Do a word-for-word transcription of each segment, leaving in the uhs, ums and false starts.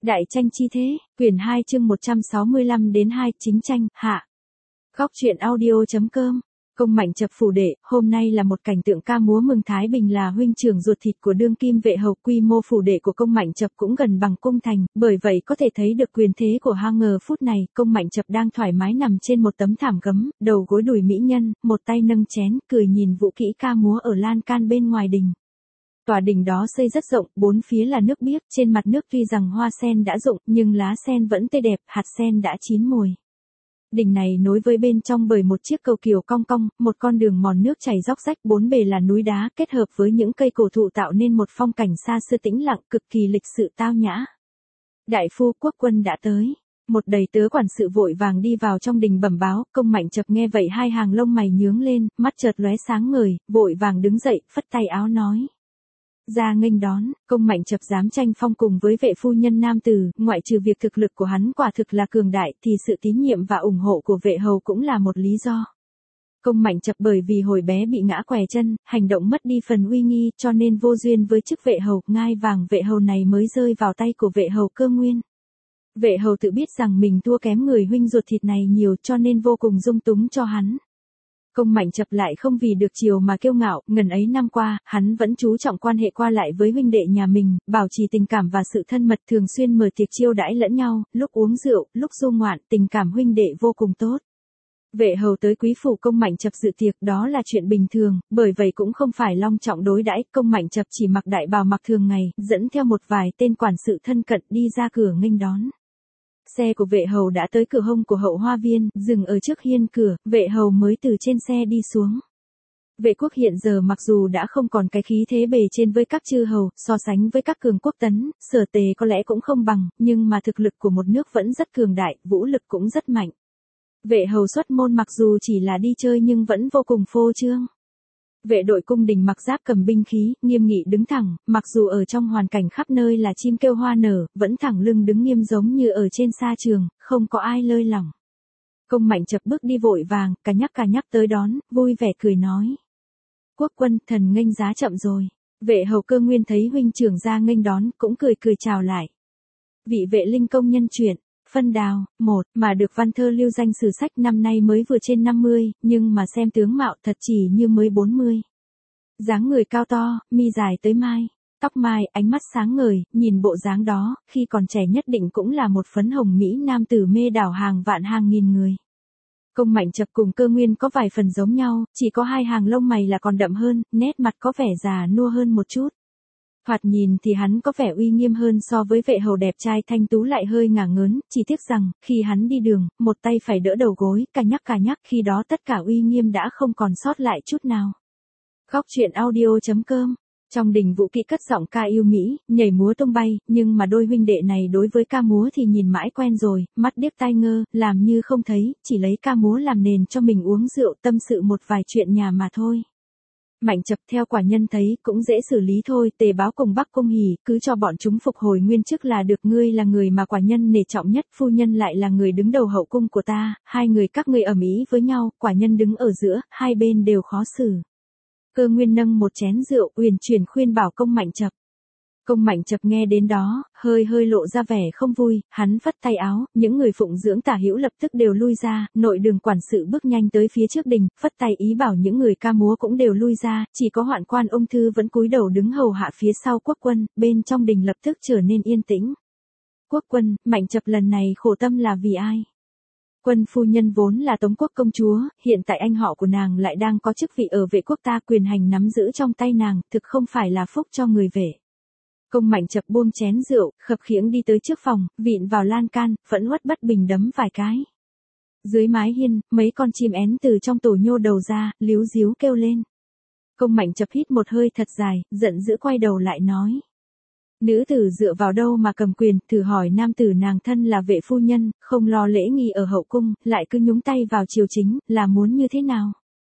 Đại tranh chi thế, quyển hai chương một trăm sáu mươi lăm đến hai, chính tranh, hạ. Góc truyện audio chấm com. Công Mạnh Chập phủ đệ, hôm nay là một cảnh tượng ca múa mừng Thái Bình là huynh trưởng ruột thịt của đương kim vệ hầu. Quy mô phủ đệ của Công Mạnh Chập cũng gần bằng cung thành, bởi vậy có thể thấy được quyền thế của Hang ngờ phút này. Công Mạnh Chập đang thoải mái nằm trên một tấm thảm gấm, đầu gối đùi mỹ nhân, một tay nâng chén, cười nhìn vũ kỹ ca múa ở lan can bên ngoài đình. Tòa đình đó xây rất rộng, bốn phía là nước biếc, trên mặt nước tuy rằng hoa sen đã rụng, nhưng lá sen vẫn tươi đẹp, hạt sen đã chín mùi. Đình này nối với bên trong bởi một chiếc cầu kiều cong cong, một con đường mòn nước chảy róc rách, bốn bề là núi đá, kết hợp với những cây cổ thụ tạo nên một phong cảnh xa xưa tĩnh lặng, cực kỳ lịch sự tao nhã. Đại phu Quốc Quân đã tới. Một đầy tớ quản sự vội vàng đi vào trong đình bẩm báo. Công Mạnh Chập nghe vậy hai hàng lông mày nhướng lên, mắt chợt lóe sáng ngời, vội vàng đứng dậy, phất tay áo nói: ra nghênh đón. Công Mạnh Chập dám tranh phong cùng với vệ phu nhân nam tử, ngoại trừ việc thực lực của hắn quả thực là cường đại, thì sự tín nhiệm và ủng hộ của vệ hầu cũng là một lý do. Công Mạnh Chập bởi vì hồi bé bị ngã què chân, hành động mất đi phần uy nghi, cho nên vô duyên với chức vệ hầu, ngai vàng vệ hầu này mới rơi vào tay của vệ hầu Cơ Nguyên. Vệ hầu tự biết rằng mình thua kém người huynh ruột thịt này nhiều, cho nên vô cùng dung túng cho hắn. Công Mạnh Chập lại không vì được chiều mà kiêu ngạo, ngần ấy năm qua, hắn vẫn chú trọng quan hệ qua lại với huynh đệ nhà mình, bảo trì tình cảm và sự thân mật, thường xuyên mở tiệc chiêu đãi lẫn nhau, lúc uống rượu, lúc du ngoạn, tình cảm huynh đệ vô cùng tốt. Vệ hầu tới quý phủ Công Mạnh Chập dự tiệc đó là chuyện bình thường, bởi vậy cũng không phải long trọng đối đãi. Công Mạnh Chập chỉ mặc đại bào mặc thường ngày, dẫn theo một vài tên quản sự thân cận đi ra cửa nghênh đón. Xe của vệ hầu đã tới cửa hông của hậu hoa viên, dừng ở trước hiên cửa, vệ hầu mới từ trên xe đi xuống. Vệ quốc hiện giờ mặc dù đã không còn cái khí thế bề trên với các chư hầu, so sánh với các cường quốc tấn, Sở Tề có lẽ cũng không bằng, nhưng mà thực lực của một nước vẫn rất cường đại, vũ lực cũng rất mạnh. Vệ hầu xuất môn mặc dù chỉ là đi chơi nhưng vẫn vô cùng phô trương. Vệ đội cung đình mặc giáp cầm binh khí, nghiêm nghị đứng thẳng, mặc dù ở trong hoàn cảnh khắp nơi là chim kêu hoa nở, vẫn thẳng lưng đứng nghiêm giống như ở trên sa trường, không có ai lơi lỏng. Công Mạnh Chập bước đi vội vàng, cả nhắc cả nhắc tới đón, vui vẻ cười nói: Quốc Quân, thần nghênh giá chậm rồi. Vệ hầu Cơ Nguyên thấy huynh trưởng ra nghênh đón, cũng cười cười chào lại. Vị vệ linh công nhân chuyện. Phân Đào, một, mà được văn thơ lưu danh sử sách năm nay mới vừa trên năm mươi, nhưng mà xem tướng mạo thật chỉ như mới bốn mươi. Dáng người cao to, mi dài tới mai, tóc mai, ánh mắt sáng ngời, nhìn bộ dáng đó, khi còn trẻ nhất định cũng là một phấn hồng mỹ nam tử mê đảo hàng vạn hàng nghìn người. Công Mạnh Chập cùng Cơ Nguyên có vài phần giống nhau, chỉ có hai hàng lông mày là còn đậm hơn, nét mặt có vẻ già nua hơn một chút. Thoạt nhìn thì hắn có vẻ uy nghiêm hơn so với vệ hầu đẹp trai thanh tú lại hơi ngả ngớn, chỉ tiếc rằng, khi hắn đi đường, một tay phải đỡ đầu gối, cả nhắc cả nhắc, khi đó tất cả uy nghiêm đã không còn sót lại chút nào. Góc truyện audio chấm com. Trong đình vũ kỹ cất giọng ca yêu mỹ, nhảy múa tung bay, nhưng mà đôi huynh đệ này đối với ca múa thì nhìn mãi quen rồi, mắt điếc tai ngơ, làm như không thấy, chỉ lấy ca múa làm nền cho mình uống rượu tâm sự một vài chuyện nhà mà thôi. Mạnh Chập theo quả nhân thấy cũng dễ xử lý thôi, Tề Báo cùng Bắc Cung Hỉ, cứ cho bọn chúng phục hồi nguyên chức là được. Ngươi là người mà quả nhân nể trọng nhất, phu nhân lại là người đứng đầu hậu cung của ta, hai người các ngươi ầm ĩ với nhau, quả nhân đứng ở giữa, hai bên đều khó xử. Cơ Nguyên nâng một chén rượu, uyển chuyển khuyên bảo Công Mạnh Chập. Công Mạnh Chập nghe đến đó, hơi hơi lộ ra vẻ không vui, hắn phất tay áo, những người phụng dưỡng Tả Hữu lập tức đều lui ra, nội đường quản sự bước nhanh tới phía trước đình, phất tay ý bảo những người ca múa cũng đều lui ra, chỉ có Hoạn Quan Ung Thư vẫn cúi đầu đứng hầu hạ phía sau Quốc Quân, bên trong đình lập tức trở nên yên tĩnh. Quốc Quân, Mạnh Chập lần này khổ tâm là vì ai? Quân phu nhân vốn là Tống quốc công chúa, hiện tại anh họ của nàng lại đang có chức vị ở vệ quốc ta, quyền hành nắm giữ trong tay nàng, thực không phải là phúc cho người vệ. Công Mạnh Chập buông chén rượu, khập khiễng đi tới trước phòng, vịn vào lan can, phẫn uất bất bình đấm vài cái. Dưới mái hiên, mấy con chim én từ trong tổ nhô đầu ra, líu díu kêu lên. Công Mạnh Chập hít một hơi thật dài, giận dữ quay đầu lại nói: nữ tử dựa vào đâu mà cầm quyền, thử hỏi nam tử nàng thân là vệ phu nhân, không lo lễ nghi ở hậu cung, lại cứ nhúng tay vào triều chính, là muốn như thế nào?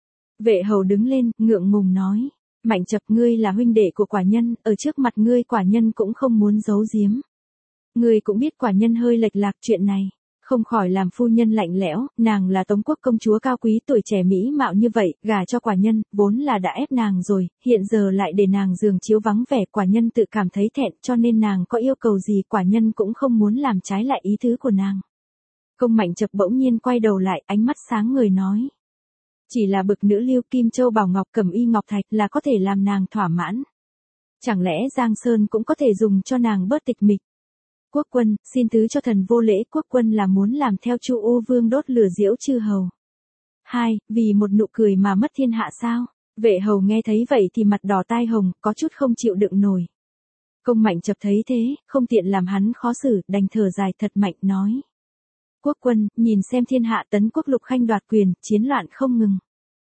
Vệ hầu đứng lên, ngượng ngùng nói: Mạnh Chập, ngươi là huynh đệ của quả nhân, ở trước mặt ngươi quả nhân cũng không muốn giấu giếm. Ngươi cũng biết quả nhân hơi lệch lạc chuyện này. Không khỏi làm phu nhân lạnh lẽo, nàng là Tống quốc công chúa cao quý tuổi trẻ mỹ mạo như vậy, gả cho quả nhân, vốn là đã ép nàng rồi, hiện giờ lại để nàng giường chiếu vắng vẻ, quả nhân tự cảm thấy thẹn, cho nên nàng có yêu cầu gì quả nhân cũng không muốn làm trái lại ý tứ của nàng. Công Mạnh Chập bỗng nhiên quay đầu lại, ánh mắt sáng người nói. Chỉ là bực nữ lưu kim châu bảo ngọc cẩm y ngọc thạch là có thể làm nàng thỏa mãn. Chẳng lẽ Giang Sơn cũng có thể dùng cho nàng bớt tịch mịch. Quốc quân, xin thứ cho thần vô lễ, quốc quân là muốn làm theo Chu U Vương đốt lửa diễu chư hầu. Hai, vì một nụ cười mà mất thiên hạ sao? Vệ hầu nghe thấy vậy thì mặt đỏ tai hồng, có chút không chịu đựng nổi. Công Mạnh Chập thấy thế, không tiện làm hắn khó xử, đành thở dài thật mạnh nói. Quốc quân, nhìn xem thiên hạ tấn quốc lục khanh đoạt quyền, chiến loạn không ngừng.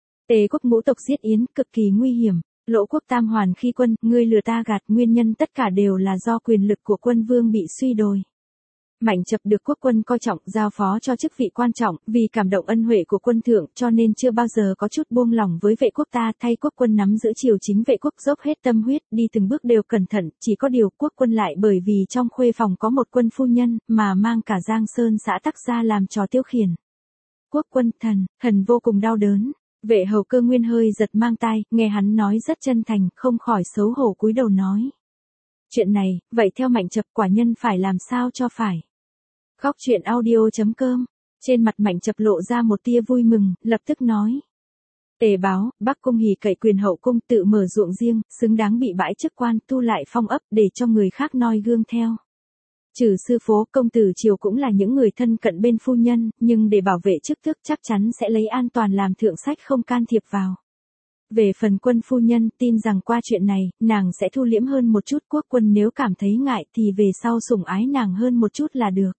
Tề quốc ngũ tộc giết yến, cực kỳ nguy hiểm. Lỗ quốc tam hoàn khi quân, ngươi lừa ta gạt, nguyên nhân tất cả đều là do quyền lực của quân vương bị suy đồi. Mạnh Chập được quốc quân coi trọng, giao phó cho chức vị quan trọng, vì cảm động ân huệ của quân thượng, cho nên chưa bao giờ có chút buông lỏng với vệ quốc ta, thay quốc quân nắm giữ triều chính, vệ quốc dốc hết tâm huyết, đi từng bước đều cẩn thận, chỉ có điều quốc quân lại bởi vì trong khuê phòng có một quân phu nhân, mà mang cả Giang Sơn xã tắc ra làm trò tiêu khiển. Quốc quân, thần, thần vô cùng đau đớn. Vệ hầu Cơ Nguyên hơi giật mang tai, nghe hắn nói rất chân thành, không khỏi xấu hổ cúi đầu nói. Chuyện này, vậy theo Mạnh Chập quả nhân phải làm sao cho phải. Góc truyện audio chấm com, trên mặt Mạnh Chập lộ ra một tia vui mừng, lập tức nói. Tề báo, Bắc cung hỉ cậy quyền hậu cung tự mở ruộng riêng, xứng đáng bị bãi chức quan, tu lại phong ấp để cho người khác noi gương theo. Trừ sư phố, công tử triều cũng là những người thân cận bên phu nhân, nhưng để bảo vệ chức tước chắc chắn sẽ lấy an toàn làm thượng sách, không can thiệp vào. Về phần quân phu nhân, tin rằng qua chuyện này, nàng sẽ thu liễm hơn một chút, quốc quân nếu cảm thấy ngại thì về sau sủng ái nàng hơn một chút là được.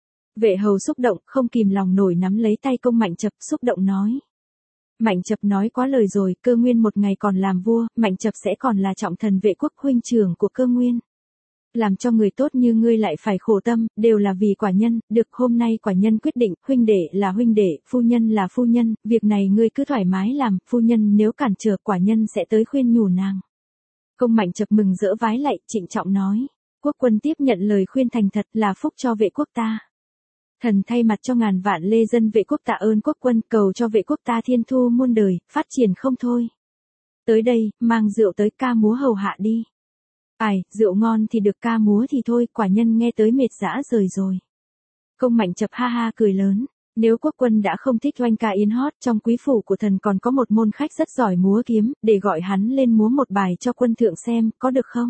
Vệ hầu xúc động, không kìm lòng nổi nắm lấy tay Công Mạnh Chập, xúc động nói. Mạnh Chập nói quá lời rồi, Cơ Nguyên một ngày còn làm vua, Mạnh Chập sẽ còn là trọng thần vệ quốc, huynh trưởng của Cơ Nguyên. Làm cho người tốt như ngươi lại phải khổ tâm, đều là vì quả nhân, được hôm nay quả nhân quyết định, huynh đệ là huynh đệ, phu nhân là phu nhân, việc này ngươi cứ thoải mái làm, phu nhân nếu cản trở quả nhân sẽ tới khuyên nhủ nàng. Công Mạnh Chập mừng rỡ vái lạy, trịnh trọng nói, quốc quân tiếp nhận lời khuyên thành thật là phúc cho vệ quốc ta. Thần thay mặt cho ngàn vạn lê dân vệ quốc tạ ơn quốc quân, cầu cho vệ quốc ta thiên thu muôn đời, phát triển không thôi. Tới đây, mang rượu tới ca múa hầu hạ đi. Ai, rượu ngon thì được ca múa thì thôi, quả nhân nghe tới mệt dã rời rồi. Công Mạnh Chập ha ha cười lớn, nếu quốc quân đã không thích oanh ca yến hót, trong quý phủ của thần còn có một môn khách rất giỏi múa kiếm, để gọi hắn lên múa một bài cho quân thượng xem, có được không?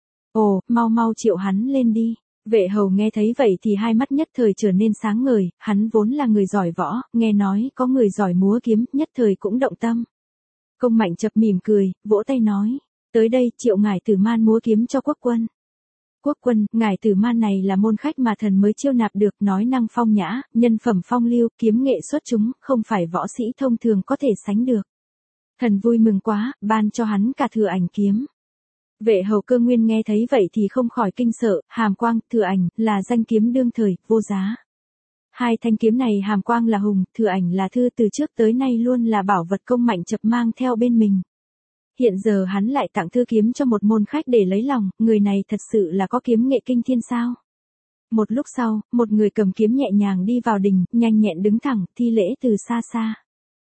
Ồ, mau mau triệu hắn lên đi. Vệ hầu nghe thấy vậy thì hai mắt nhất thời trở nên sáng ngời, hắn vốn là người giỏi võ, nghe nói có người giỏi múa kiếm, nhất thời cũng động tâm. Công Mạnh Chập mỉm cười, vỗ tay nói. Tới đây, triệu ngải tử man múa kiếm cho quốc quân. Quốc quân, ngải tử man này là môn khách mà thần mới chiêu nạp được, nói năng phong nhã, nhân phẩm phong lưu, kiếm nghệ xuất chúng, không phải võ sĩ thông thường có thể sánh được. Thần vui mừng quá, ban cho hắn cả thừa ảnh kiếm. Vệ hầu Cơ Nguyên nghe thấy vậy thì không khỏi kinh sợ, hàm quang, thừa ảnh, là danh kiếm đương thời, vô giá. Hai thanh kiếm này hàm quang là hùng, thừa ảnh là thư, từ trước tới nay luôn là bảo vật Công Mạnh Chập mang theo bên mình. Hiện giờ hắn lại tặng thư kiếm cho một môn khách để lấy lòng, người này thật sự là có kiếm nghệ kinh thiên sao. Một lúc sau, một người cầm kiếm nhẹ nhàng đi vào đình, nhanh nhẹn đứng thẳng, thi lễ từ xa xa.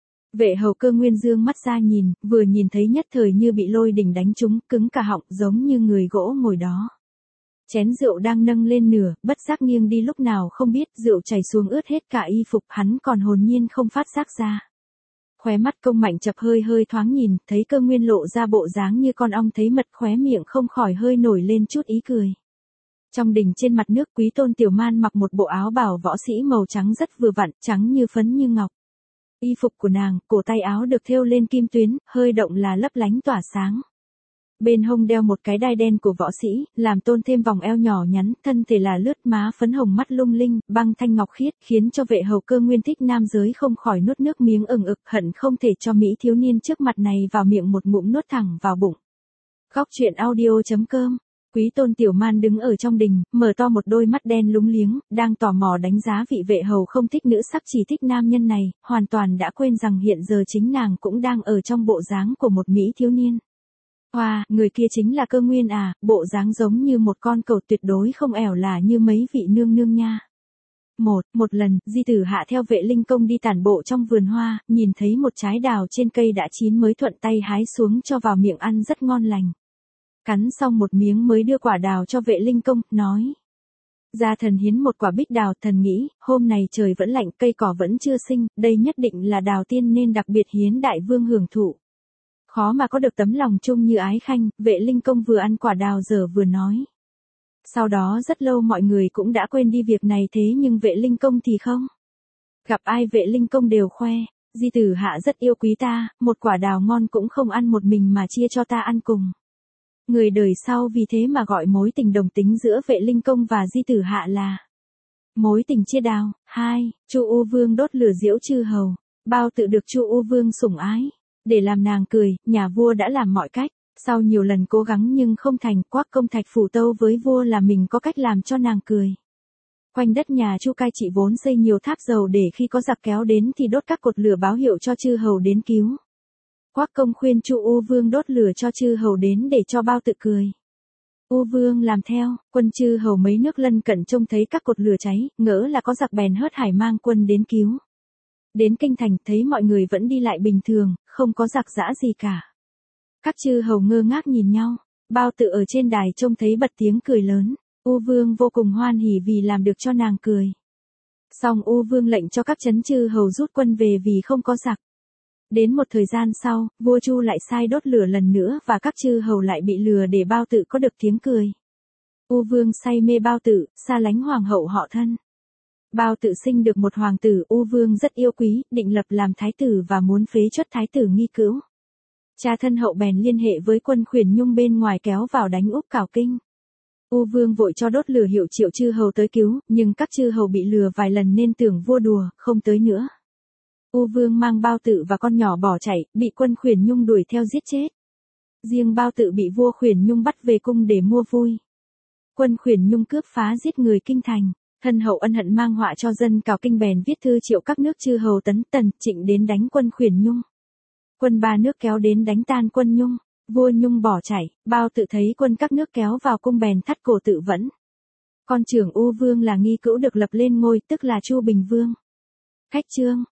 Vệ hầu Cơ Nguyên dương mắt ra nhìn, vừa nhìn thấy nhất thời như bị lôi đình đánh trúng, cứng cả họng, giống như người gỗ ngồi đó. Chén rượu đang nâng lên nửa, bất giác nghiêng đi lúc nào không biết, rượu chảy xuống ướt hết cả y phục, hắn còn hồn nhiên không phát giác ra. Khóe mắt Công Mạnh Chập hơi hơi thoáng nhìn, thấy Cơ Nguyên lộ ra bộ dáng như con ong thấy mật, khóe miệng không khỏi hơi nổi lên chút ý cười. Trong đình trên mặt nước, Quý Tôn Tiểu Man mặc một bộ áo bào võ sĩ màu trắng rất vừa vặn, trắng như phấn như ngọc. Y phục của nàng, cổ tay áo được thêu lên kim tuyến, hơi động là lấp lánh tỏa sáng. Bên hông đeo một cái đai đen của võ sĩ, làm tôn thêm vòng eo nhỏ nhắn, thân thể là lướt má phấn hồng, mắt lung linh, băng thanh ngọc khiết, khiến cho vệ hầu Cơ Nguyên thích nam giới không khỏi nuốt nước miếng ừng ực, hận không thể cho mỹ thiếu niên trước mặt này vào miệng một ngụm nuốt thẳng vào bụng. Góc truyện audio chấm com. Quý Tôn Tiểu Man đứng ở trong đình, mở to một đôi mắt đen lúng liếng, đang tò mò đánh giá vị vệ hầu không thích nữ sắc chỉ thích nam nhân này, hoàn toàn đã quên rằng hiện giờ chính nàng cũng đang ở trong bộ dáng của một mỹ thiếu niên. Hoa, wow, người kia chính là Cơ Nguyên à, bộ dáng giống như một con cẩu, tuyệt đối không ẻo là như mấy vị nương nương nha. Một, một lần, Di Tử Hạ theo Vệ Linh Công đi tản bộ trong vườn hoa, nhìn thấy một trái đào trên cây đã chín mới thuận tay hái xuống cho vào miệng ăn rất ngon lành. Cắn xong một miếng mới đưa quả đào cho Vệ Linh Công, nói. Gia thần hiến một quả bích đào, thần nghĩ, hôm này trời vẫn lạnh, cây cỏ vẫn chưa sinh, đây nhất định là đào tiên nên đặc biệt hiến đại vương hưởng thụ. Khó mà có được tấm lòng chung như ái khanh, Vệ Linh Công vừa ăn quả đào giờ vừa nói. Sau đó rất lâu mọi người cũng đã quên đi việc này thế nhưng Vệ Linh Công thì không. Gặp ai Vệ Linh Công đều khoe, Di Tử Hạ rất yêu quý ta, một quả đào ngon cũng không ăn một mình mà chia cho ta ăn cùng. Người đời sau vì thế mà gọi mối tình đồng tính giữa Vệ Linh Công và Di Tử Hạ là mối tình chia đào. Hai, Chu U Vương đốt lửa giễu chư hầu, Bao Tự được Chu U Vương sủng ái. Để làm nàng cười, nhà vua đã làm mọi cách, sau nhiều lần cố gắng nhưng không thành, Quác Công Thạch phủ tâu với vua là mình có cách làm cho nàng cười. Quanh đất nhà Chu Cai Trị vốn xây nhiều tháp dầu để khi có giặc kéo đến thì đốt các cột lửa báo hiệu cho chư hầu đến cứu. Quác Công khuyên Chu U Vương đốt lửa cho chư hầu đến để cho Bao Tự cười. U Vương làm theo, quân chư hầu mấy nước lân cận trông thấy các cột lửa cháy, ngỡ là có giặc bèn hớt hải mang quân đến cứu. Đến kinh thành thấy mọi người vẫn đi lại bình thường, không có giặc giã gì cả. Các chư hầu ngơ ngác nhìn nhau, Bao Tự ở trên đài trông thấy bật tiếng cười lớn, U Vương vô cùng hoan hỉ vì làm được cho nàng cười. Xong U Vương lệnh cho các chấn chư hầu rút quân về vì không có giặc. Đến một thời gian sau, vua Chu lại sai đốt lửa lần nữa và các chư hầu lại bị lừa để Bao Tự có được tiếng cười. U Vương say mê Bao Tự, xa lánh hoàng hậu họ thân. Bao Tự sinh được một hoàng tử, U Vương rất yêu quý, định lập làm thái tử và muốn phế truất thái tử Nghi Cữu. Cha thân hậu bèn liên hệ với quân Khuyển Nhung bên ngoài kéo vào đánh úp Cảo Kinh. U Vương vội cho đốt lửa hiệu triệu chư hầu tới cứu, nhưng các chư hầu bị lừa vài lần nên tưởng vua đùa, không tới nữa. U Vương mang Bao Tự và con nhỏ bỏ chạy, bị quân Khuyển Nhung đuổi theo giết chết. Riêng Bao Tự bị vua Khuyển Nhung bắt về cung để mua vui. Quân Khuyển Nhung cướp phá giết người kinh thành, thân hậu ân hận mang họa cho dân Cảo Kinh bèn viết thư triệu các nước chư hầu Tấn, Tần, Trịnh đến đánh quân Khuyển Nhung. Quân ba nước kéo đến đánh tan quân Nhung, vua Nhung bỏ chạy, Bao Tự thấy quân các nước kéo vào cung bèn thắt cổ tự vẫn. Con trưởng U Vương là Nghi Cữu được lập lên ngôi, tức là Chu Bình Vương. Khách chương